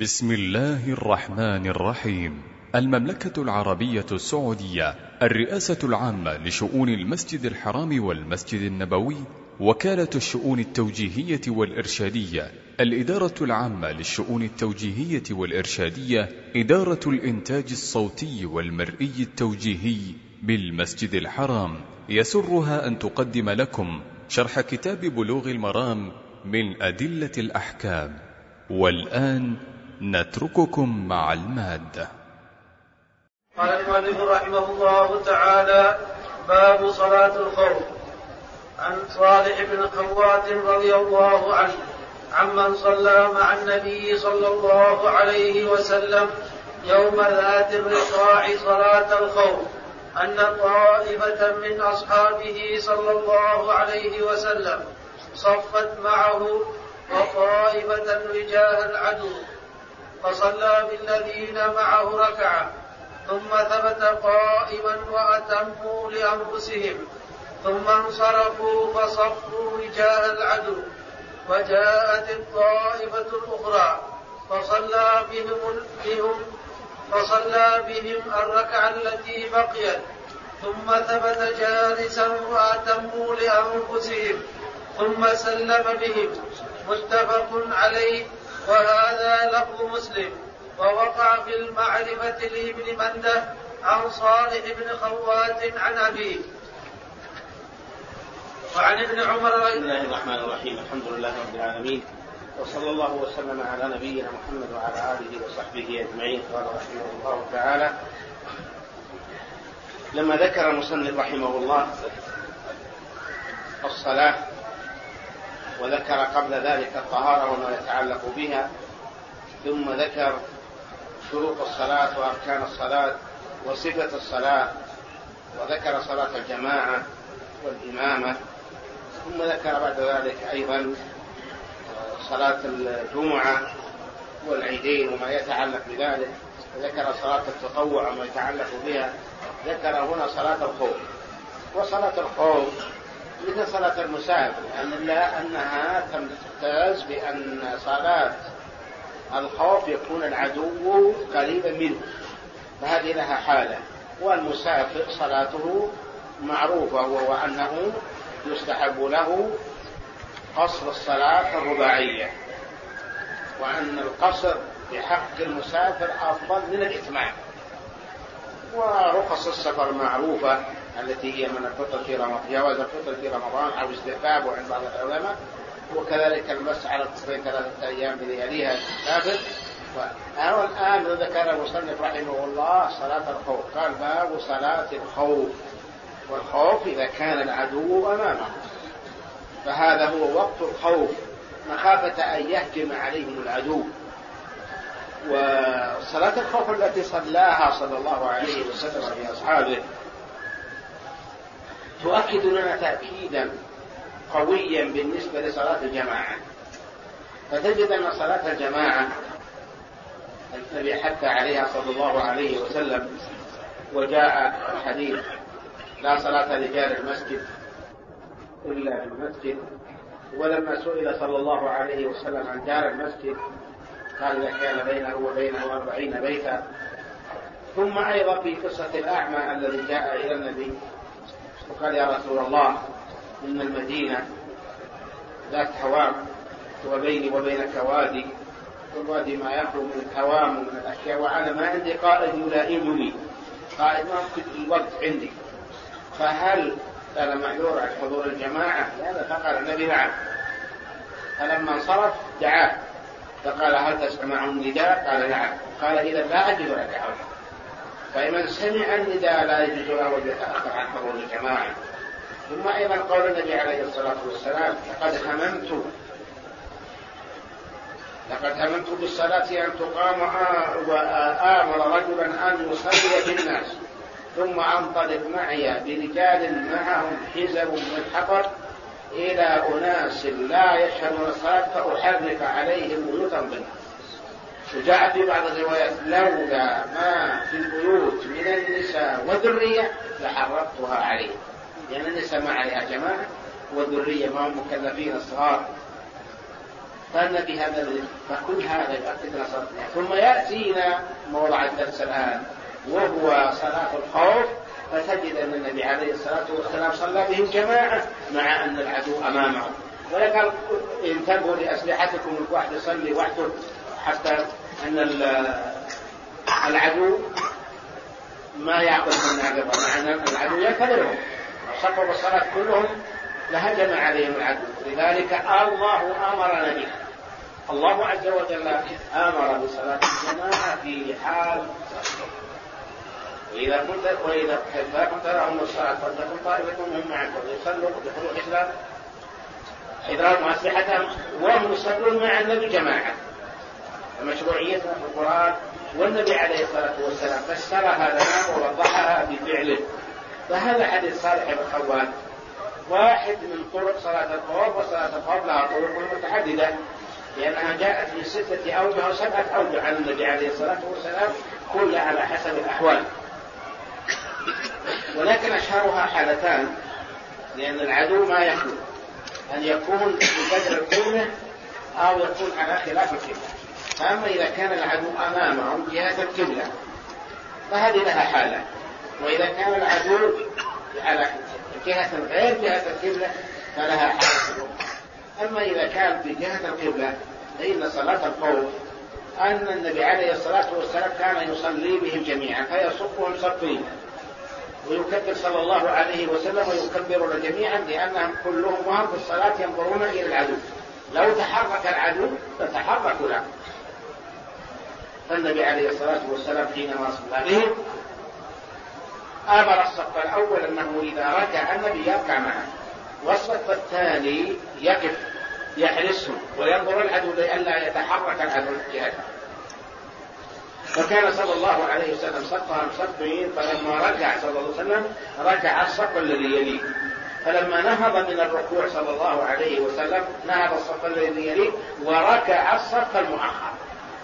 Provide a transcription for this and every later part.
بسم الله الرحمن الرحيم. المملكة العربية السعودية، الرئاسة العامة لشؤون المسجد الحرام والمسجد النبوي، وكالة الشؤون التوجيهية والإرشادية، الإدارة العامة للشؤون التوجيهية والإرشادية، إدارة الإنتاج الصوتي والمرئي التوجيهي بالمسجد الحرام، يسرها أن تقدم لكم شرح كتاب بلوغ المرام من أدلة الأحكام. والآن نترككم مع المادة. قال المؤلف رحمه الله تعالى: باب صلاة الخوف. عن صالح بن خوات رضي الله عنه عمن صلى مع النبي صلى الله عليه وسلم يوم ذات الرقاع صلاة الخوف أن طائفة من أصحابه صلى الله عليه وسلم صفت معه وطائفة وجاه العدو، فصلى بالذين معه ركعة ثم ثبت قائما وأتموا لأنفسهم، ثم انصرفوا فصفوا وجاه العدو، وجاءت الطائفة الأخرى فصلى بهم الركعة التي بقيت، ثم ثبت جالسا وأتموا لأنفسهم ثم سلم بهم. متفق عليه، وهذا لفظ مسلم. ووقع في المعرفة لابن منده عن صالح بن خوات عن أبيه. وعن ابن عمر. بسم الله الرحمن الرحيم. الحمد لله رب العالمين، وصلى الله وسلم على نبينا محمد وعلى آله وصحبه أجمعين. قال رحمه الله تعالى: لما ذكر المصنف رحمه الله الصلاة وذكر قبل ذلك الطهارة وما يتعلق بها، ثم ذكر شروط الصلاة وأركان الصلاة وصفة الصلاة، وذكر صلاة الجماعة والإمامة، ثم ذكر بعد ذلك أيضا صلاة الجمعة والعيدين وما يتعلق بذلك، وذكر صلاة التطوع وما يتعلق بها. ذكر هنا صلاة الخوف. وصلاة الخوف مثل صلاة المسافر، إلا أنها تمتاز بأن صلاة الخوف يكون العدو قريبا منه، فهذه لها حالة. والمسافر صلاته معروفة، وهو أنه يستحب له قصر الصلاة الرباعية، وأن القصر بحق المسافر أفضل من الإتمام. ورخص السفر معروفة التي هي من الفطر في رمضان، جواز الفطر في رمضان أو استحبابه عند بعض العلماء، وكذلك المسح على الكفين 3 أيام بلياليها المسافر. والآن ذكر المصنف رحمه الله صلاة الخوف، قال: باب صلاة الخوف. والخوف إذا كان العدو أمامه، فهذا هو وقت الخوف، مخافة أن يهجم عليهم العدو. وصلاة الخوف التي صلاها صلى الله عليه وسلم بأصحابه تؤكد لنا تأكيدا قويا بالنسبة لصلاة الجماعة. فتجد أن صلاة الجماعة النبي حث عليها صلى الله عليه وسلم، وجاء الحديث: لا صلاة لجار المسجد إلا في المسجد. ولما سئل صلى الله عليه وسلم عن جار المسجد قال: إذا كان بينه وبينه 40 بيتا. ثم أيضا في قصة الأعمى الذي جاء إلى النبي وقال: يا رسول الله، إن المدينة ذات هوام وبيني وبينك وادي، والوادي ما يخلو من الهوام ومن الأشياء، وأنا ما عندي قائد يلائمني، قائد ما في الوقت عندي، فهل أنا معذور عن حضور الجماعة؟ لا. فقال النبي: نعم. فلما انصرف دعاه فقال: هل تسمع النداء؟ قال: نعم. قال: إذا لا أجد لك عذر. فمن سمع النداء لا يجوز له أن يتأخر عن حضور الجماعة. ثم أيضا قول النبي عليه الصلاة والسلام: لقد هممت بالصلاة أن تقام وآمر رجلا أن يصلي بالناس، ثم أنطلق معي برجال معهم حزب من حطب إلى أناس لا يشهدون الصلاة فأحرك عليهم بيوتا بالناس. وجاء في بعض الروايات: لولا ما في البيوت من النساء والذرية لحرقتها عليهم، لأن النساء ما عليها جماعة والذرية ما هم مكلفين الصغار. فالنبي هذا فكل هذا يؤكد لنا صلاتنا. ثم يأتينا موضع الدرس الآن وهو صلاة الخوف، فتجد أن النبي عليه الصلاة والسلام صلى بهم جماعة مع أن العدو أمامهم، ولكن انتبهوا لأسلحتكم، الواحد يصلي وحده حتى أن العدو ما يعقل من عقبه، مع أن العدو ينتظرهم، صفوا الصلاة كلهم لهجم عليهم العدو. لذلك الله أمرنا به، الله عز وجل أمر بصلاة الجماعة في حال وإذا كنت لهم الصلاة فلتكن طائفة منهم معك ويصلوا بدخول الإسلام إدراكهم أسلحتهم وهم يصلون مع النبي جماعة. مشروعيتها في القرآن، والنبي عليه الصلاة والسلام فسرها لنا ووضحها بفعله. فهذا حديث صالح بن خوات واحد من طرق صلاة الخوف، وصلاة الخوف لها طرق متعددة لأنها جاءت في 6 أوجه أو 7 أوجه عن النبي عليه الصلاة والسلام، كل على حسب الأحوال، ولكن أشهرها حالتان، لأن العدو ما يخلو أن يكون بقدر القبلة أو يكون على خلاف القبلة. فأما إذا كان العدو أمامهم جهة القبلة فهذه لها حالة، وإذا كان العدو على جهة غير جهة القبلة فلها حالة. أما إذا كان في جهة القبلة فإن صلاة الخوف أن النبي عليه الصلاة والسلام كان يصلي بهم جميعا فيصفهم صفين ويكبر صلى الله عليه وسلم ويكبرون جميعا، لأنهم كلهم وهم في الصلاة ينظرون إلى العدو، لو تحرك العدو فتحركوا له. فالنبي عليه الصلاة والسلام حينما صلى بهم أمر الصف الأول أنه إذا ركع النبي يركع معه، والصف الثاني يقف يحرسهم وينظر العدو لئلا يتحرك العدو جهته. فكان صلى الله عليه وسلم صفهم صفين، فلما ركع صلى الله عليه وسلم ركع الصف الذي يليه، فلما نهض من الركوع صلى الله عليه وسلم نهض الصف الذي يليه وركع الصف المؤخر،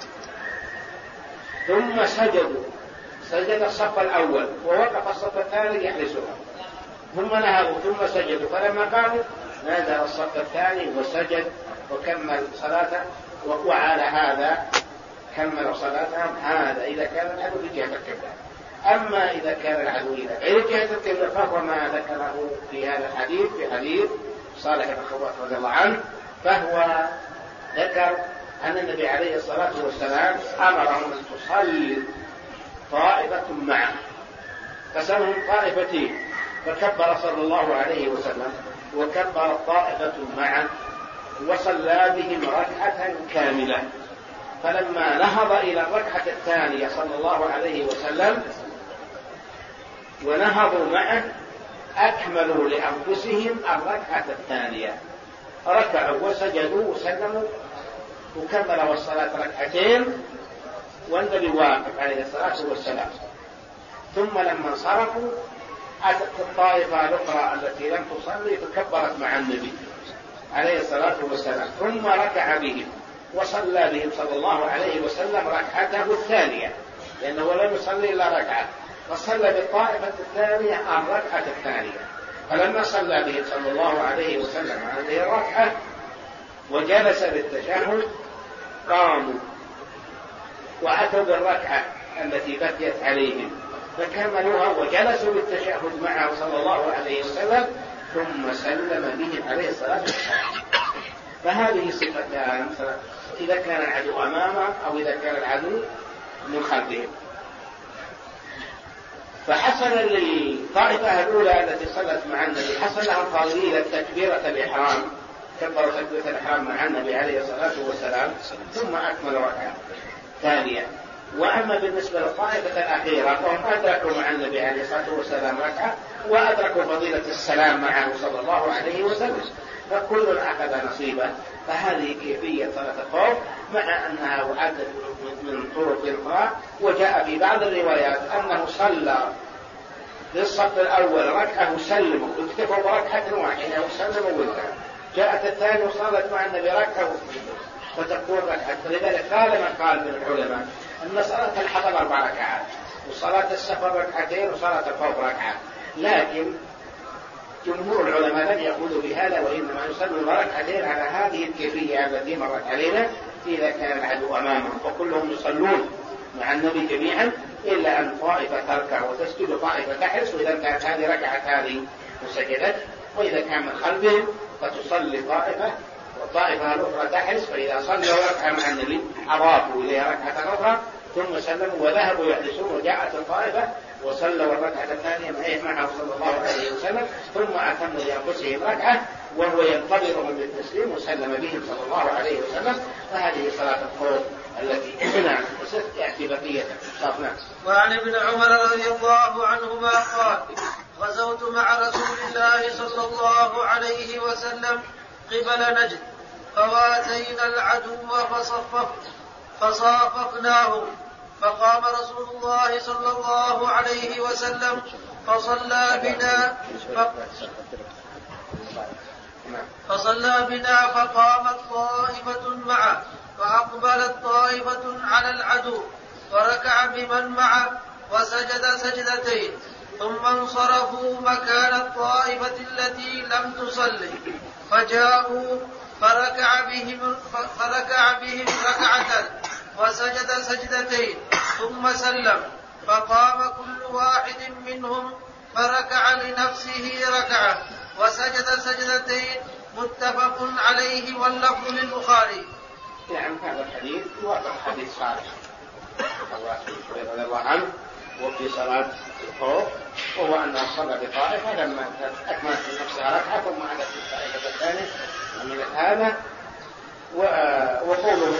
ثم سجد الصف الأول ووقف الصف الثاني يحرسهم، ثم نهضوا ثم سجدوا، فلما قاموا نزل الصف الثاني وسجد وكمل صلاته. وعلى هذا كمل صلاتهم. هذا إذا كان العدو في جهة القبلة. أما إذا كان العدو إلى غير جهة القبلة فهو ما ذكره في هذا الحديث، في حديث صالح بن خوات رضي الله عنه، فهو ذكر أن النبي عليه الصلاة والسلام أمرهم أن تصلي طائفة معه، فسمهم طائفتين، فكبر صلى الله عليه وسلم وكبر طائفة معه وصلى بهم ركعة كاملة. فلما نهض إلى الركعة الثانية صلى الله عليه وسلم ونهضوا معه أكملوا لأنفسهم الركعة الثانية، ركعوا وسجدوا وسلموا وكملوا الصلاة ركعتين والنبي واقف عليه الصلاة والسلام. ثم لما انصرفوا أتت الطائفة الأخرى التي لم تصلي فكبرت مع النبي عليه الصلاة والسلام، ثم ركع بهم وصلى بهم صلى الله عليه وسلم ركعته الثانية، لأنه لم يصلي إلا ركعة، وصلى بالطائفة الثانية الركعة الثانية. فلما صلى بهم صلى الله عليه وسلم هذه الركعة وجلس للتشهد قاموا وأتوا بالركعة التي بقيت عليهم فكملوها وجلسوا للتشهد معه صلى الله عليه وسلم، ثم سلم بهم عليه الصلاة والسلام. فهذه صفتان، إذا كان العدو أمامه أو إذا كان العدو من خلفهم. فحصل للطائفة الأولى التي صلت مع النبي حصل لها فضيلة تكبيرة الإحرام، كبروا تكبيرة الإحرام مع النبي عليه الصلاة والسلام ثم أكملوا ركعة ثانية. وأما بالنسبة للطائفة الأخيرة فهم أدركوا مع النبي عليه الصلاة والسلام ركعة وأدركوا فضيلة السلام معه صلى الله عليه وسلم، فكل أخذ نصيبه. فهذه كيفية صلاة الخوف، مع أنها وعدت من طرق أخرى. وجاء في بعض الروايات أنه صلى في الصف الأول ركعة وسلم واكتفوا بركعة واحدة وسلم وانتهى. جاءت الثانية وصلت مع النبي ركعة فتكون ركعة. فلذلك قال من قال من العلماء أن صلاة الحضر 4 ركعات وصلاة السفر ركعتين وصلاة الخوف ركعة، لكن جمهور العلماء لم يقولوا بهذا، وإنما يصلون ركعتين على هذه الكيفية التي مرت علينا إذا كان العدو أمامهم، وكلهم يصلون مع النبي جميعا إلا أن طائفة تركع وتسجد وطائفة تحرس، وإذا كانت هذه ركعت هذه وسجدت، وإذا كان من خلفهم فتصلي طائفة والطائفة الأخرى تحرس، فإذا صلوا ركعة مع النبي أضافوا إليها ركعة أخرى ثم سلموا وذهبوا يحرسون، وجاءت الطائفة وصلوا الركعة الثانية معه صلى الله عليه وسلم، ثم أتموا لأنفسهم ركعة وهو ينتظرهم بالتسليم وسلم بهم صلى الله عليه وسلم. فهذه صلاة الخوف التي يأتي بقية صافنا. وعن ابن عمر رضي الله عنهما قال: غزوت مع رسول الله صلى الله عليه وسلم قبل نجد، فواتينا العدو فصافقناه، فقام رسول الله صلى الله عليه وسلم فصلى بنا فقامت طائفة معه، فأقبلت طائفة على العدو وركع بمن معه وسجد سجدتين، ثم انصرفوا مكان الطائفة التي لم تصلي، فجاءوا فركع بهم ركعة وسجد سجدتين ثم سلم، فقام كل واحد منهم فركع لنفسه ركعة وسجد سجدتين، متفق عليه واللفظ للبخاري. نعم، هذا الحديث يوافق حديث صالح رضي الله عنه وفي صلاة الخوف، وهو أنه صلى بطائفة لما أكملت نفسها ركعة ثم عادت الطائفة الثانية من هذا. وقوله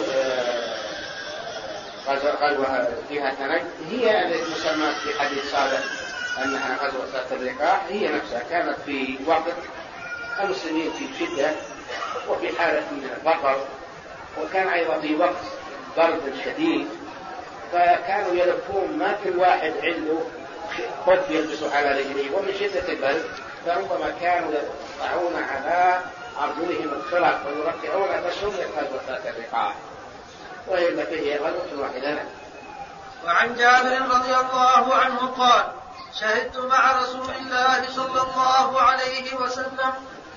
غزوة فيها تنجد هي المسمى في حديث صالح أنها غزوة ذات الرقاع، هي نفسها كانت في وقت المسلمين في شدة وفي حالة من الفقر، وكان أيضا في وقت برد شديد، فكانوا يلفون ما كل واحد عنده خف يلبسه على رجليه، ومن شدة البرد فربما كانوا يقطعون على أرجلهم الخلق ويركعون فسميت غزوة ذات الرقاع، وهي التي هي غزوة واحدة. وعن جابر رضي الله عنه قال: شهدت مع رسول الله صلى الله عليه وسلم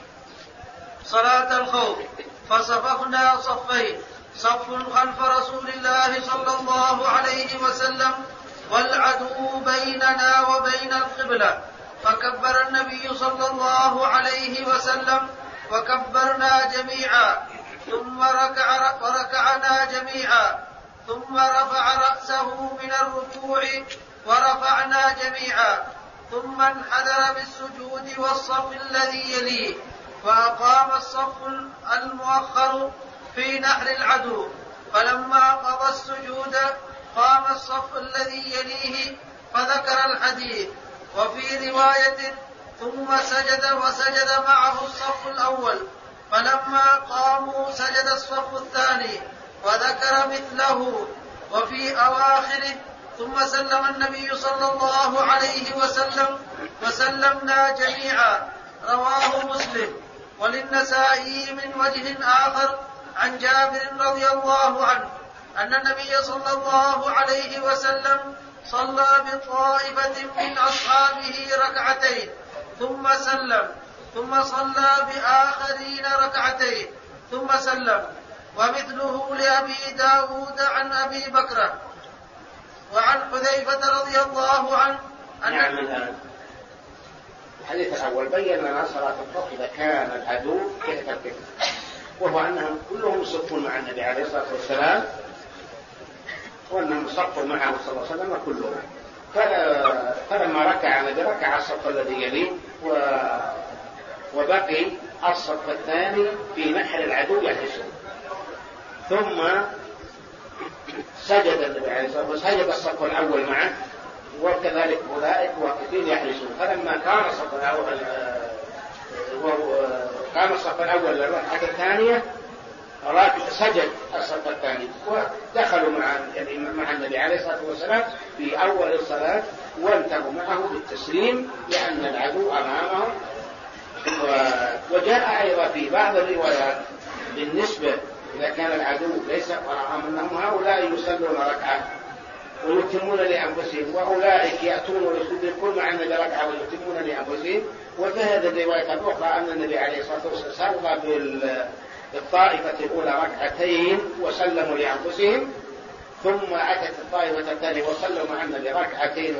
صلاة الخوف، فصففنا صفين، صف خلف رسول الله صلى الله عليه وسلم والعدو بيننا وبين القبلة، فكبر النبي صلى الله عليه وسلم وكبرنا جميعا، ثم وركعنا جميعا، ثم رفع رأسه من الركوع ورفعنا جميعا، ثم انحدر بالسجود والصف الذي يليه، وأقام الصف المؤخر في نحر العدو، فلما قضى السجود قام الصف الذي يليه فذكر الحديث. وفي رواية: ثم سجد وسجد معه الصف الأول، فلما قاموا سجد الصف الثاني وذكر مثله. وفي أواخره: ثم سلم النبي صلى الله عليه وسلم وسلمنا جميعا، رواه مسلم. وللنسائي من وجه آخر عن جابر رضي الله عنه أن النبي صلى الله عليه وسلم صلى بطائفة من أصحابه ركعتين ثم سلم، ثم صلى بآخرين ركعتين ثم سلم. ومثله لأبي داود عن أبي بكر. وعن حذيفة رضي الله عنه نعم. الحديث الأول بين لنا صلاة الخوف إذا كان العدو كيف تركه، وهو أنهم كلهم يصفون مع النبي عليه الصلاة والسلام، وأنهم صفوا معه صلى الله عليه وسلم كلهم. فلما ركع النبي ركع الصف الذي يليه، وبقي الصف الثاني في نحر العدو يحرسه، ثم سجد النبي عليه الصلاة والسلام وسجد الصف الأول معه، وكذلك أولئك واقفين يحرسون. فلما كان الصف الأول للركعة الثانية سجد الصف الثاني، ودخلوا مع النبي عليه الصلاة والسلام في أول الصلاة، وانتهوا معه بالتسليم لأن العدو أمامهم. وجاء أيضا في بعض الروايات بالنسبة إذا كان العدو ليس أمامهم أنهم هؤلاء يصلون ركعة ويتمون لأنفسهم، وأولئك يأتون ويصلون كل مع النبي ركعة ويتمون لأنفسهم. وفي هذه الرواية الأخرى أن النبي عليه الصلاة والسلام صلى بالطائفة الأولى ركعتين وسلموا لأنفسهم، ثم أتت الطائفة الثانية وصلوا مع النبي ركعتين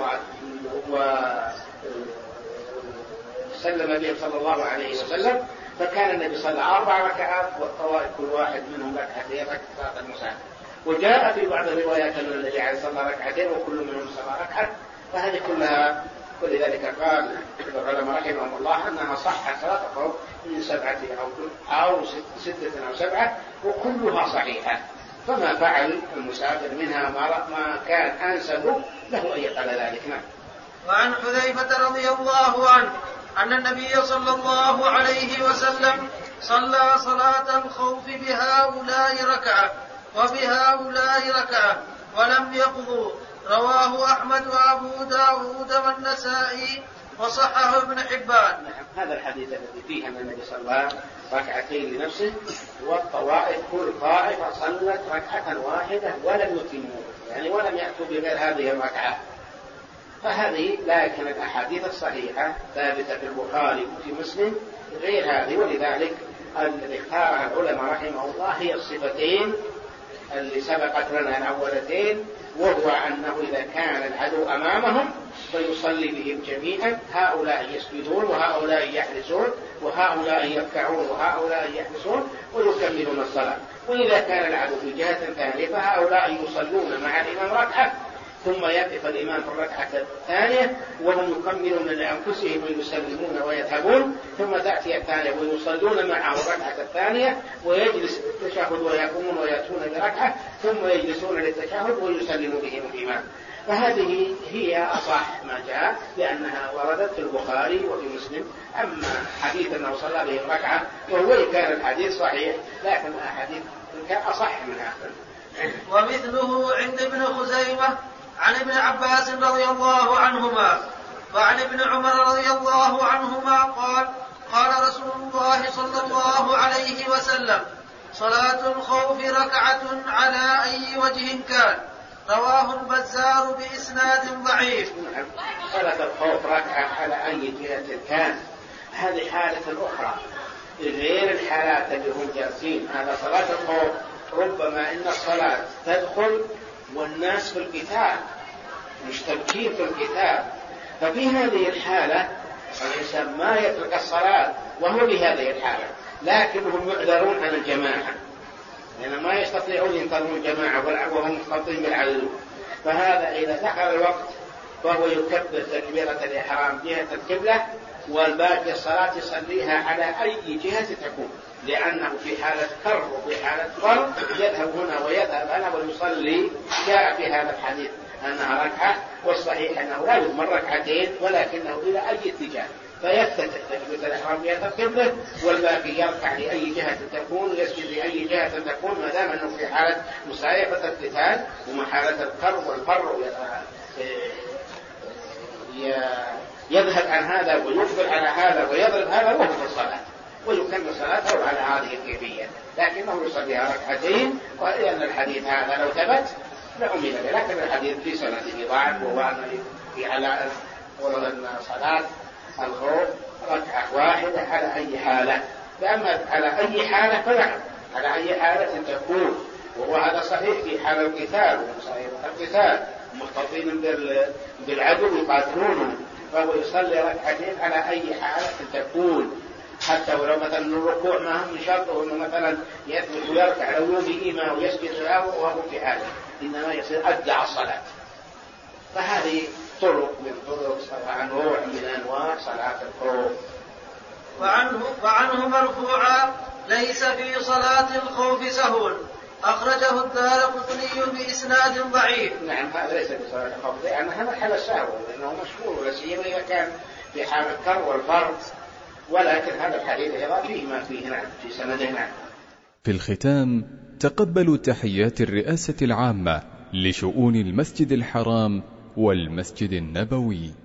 وسلم بهم صلى الله عليه وسلم، فكان النبي صلى 4 ركعات والطوائف كل واحد منهم ركعتين ركعة المسافر. وجاء في بعض الروايات أن النبي عليه الصلاة والسلام ركعتين وكل منهم صلى ركعة. فهذه كلها، ولذلك قال العلماء رحمهم الله أنها صحت صلاة الخوف من 7 أو 6 أو 7، وكلها صحيحة. فما فعل المسافر منها ما كان أنسب له أن يفعل ذلك. نعم. وعن حذيفة رضي الله عنه أن النبي صلى الله عليه وسلم صلى صلاة الخوف بهؤلاء ركعة وبهؤلاء ركعة ولم يقضوا. رواه أحمد وأبو داود والنسائي وصححه ابن حبان. هذا الحديث الذي فيه أن النبي صلى ركعتين لنفسه، والطوائف كل طائفة صلت ركعة واحدة ولم يتموا، يعني ولم يأتوا بغير هذه الركعة. فهذه لكن الأحاديث الصحيحة ثابتة في البخاري وفي مسلم غير هذه. ولذلك الذي اختارها العلماء رحمه الله هي الصفتين اللي سبقت لنا الأولتين، وهو أنه إذا كان العدو أمامهم فيصلي بهم جميعا، هؤلاء يسجدون وهؤلاء يحرسون وهؤلاء يركعون وهؤلاء يحرسون ويكملون الصلاة. وإذا كان العدو في جهة ثانية فهؤلاء يصلون مع الإمام ركعة ثم يقف الإمام في الركعة الثانية وهم يكملون لأنفسهم ويسلمون ويذهبون، ثم تأتي الثانية ويصلون معه الركعة الثانية ويجلس التشهد ويقومون ويأتون بركعة ثم يجلسون للتشهد ويسلم بهم الإمام. فهذه هي أصح ما جاء لأنها وردت في البخاري وفي مسلم. أما حديث أنه صلى بهم ركعة وهو كان الحديث صحيح لكن الحديث كان أصح منها. ومثله عند ابن خزيمة عن ابن عباس رضي الله عنهما وعن ابن عمر رضي الله عنهما قال قال رسول الله صلى الله عليه وسلم صلاة الخوف ركعة على أي وجه كان. رواه البزار بإسناد ضعيف. صلاة الخوف ركعة على أي جهة كان، هذه حالة أخرى غير الحالات اللي هم جالسين. هذا صلاة الخوف ربما إن الصلاة تدخل والناس في القتال مشتبكين في القتال، ففي هذه الحالة الإنسان ما يترك الصلاة وهو بهذه الحالة، لكنهم يعذرون عن الجماعة لأن ما يستطيعون ينتظرون الجماعة وهم مختلطين بالعدو. فهذا إذا دخل الوقت فهو يكبر تكبيرة الإحرام جهة القبلة والباقي الصلاة يصليها على أي جهة تكون، لأنه في حالة كرب وفي حالة ضرب يذهب هنا ويذهب هنا ويصلي. جاء في هذا الحديث أنها ركعة، والصحيح أنه لا يضمن ركعتين ولكنه إلى أي اتجاه، فيفتتح تكبيرة الإحرام جهة القبلة والباقي يركع لأي جهة تكون ويسجد لأي جهة تكون ما دام أنه في حالة مسايفة القتال وما حالة الكرب والفر يذهب عن هذا ويقبل على هذا ويضرب هذا وهو في الصلاة ويكمل صلاته على هذه الكيفية، لكنه يصليها ركعتين. وإن الحديث هذا لو ثبت لعمل به، لكن الحديث في سنده ضعف، وهو أن في على صلاة الخوف ركعة واحدة على أي حالة. فأما على أي حالة فنعم على أي حالة تكون، وهو هذا صحيح في حال القتال ومصايبة القتال مختلطين بالعدو يقاتلونه، فهو يصلي ركعتين على أي حالة تكون، حتى ولو مثلا الركوع ما هم شرطه انه مثلا يثبت ويركع لو يومي ما ويسجد له وهو في حاله، انما يصير ادعى الصلاه. فهذه طرق من طرق نوع من انواع صلاه الخوف. وعنه مرفوعا ليس في صلاه الخوف سهو، اخرجه الدارقطني باسناد ضعيف. نعم هذا ليس في صلاه الخوف لان هذا حال السهو لانه مشهور ولا سيما اذا كان في حال الكر والفرد، ولكن هذا الحديث أيضا فيه ما فيه نعم في سنده نعم. في الختام تقبلوا تحيات الرئاسة العامة لشؤون المسجد الحرام والمسجد النبوي.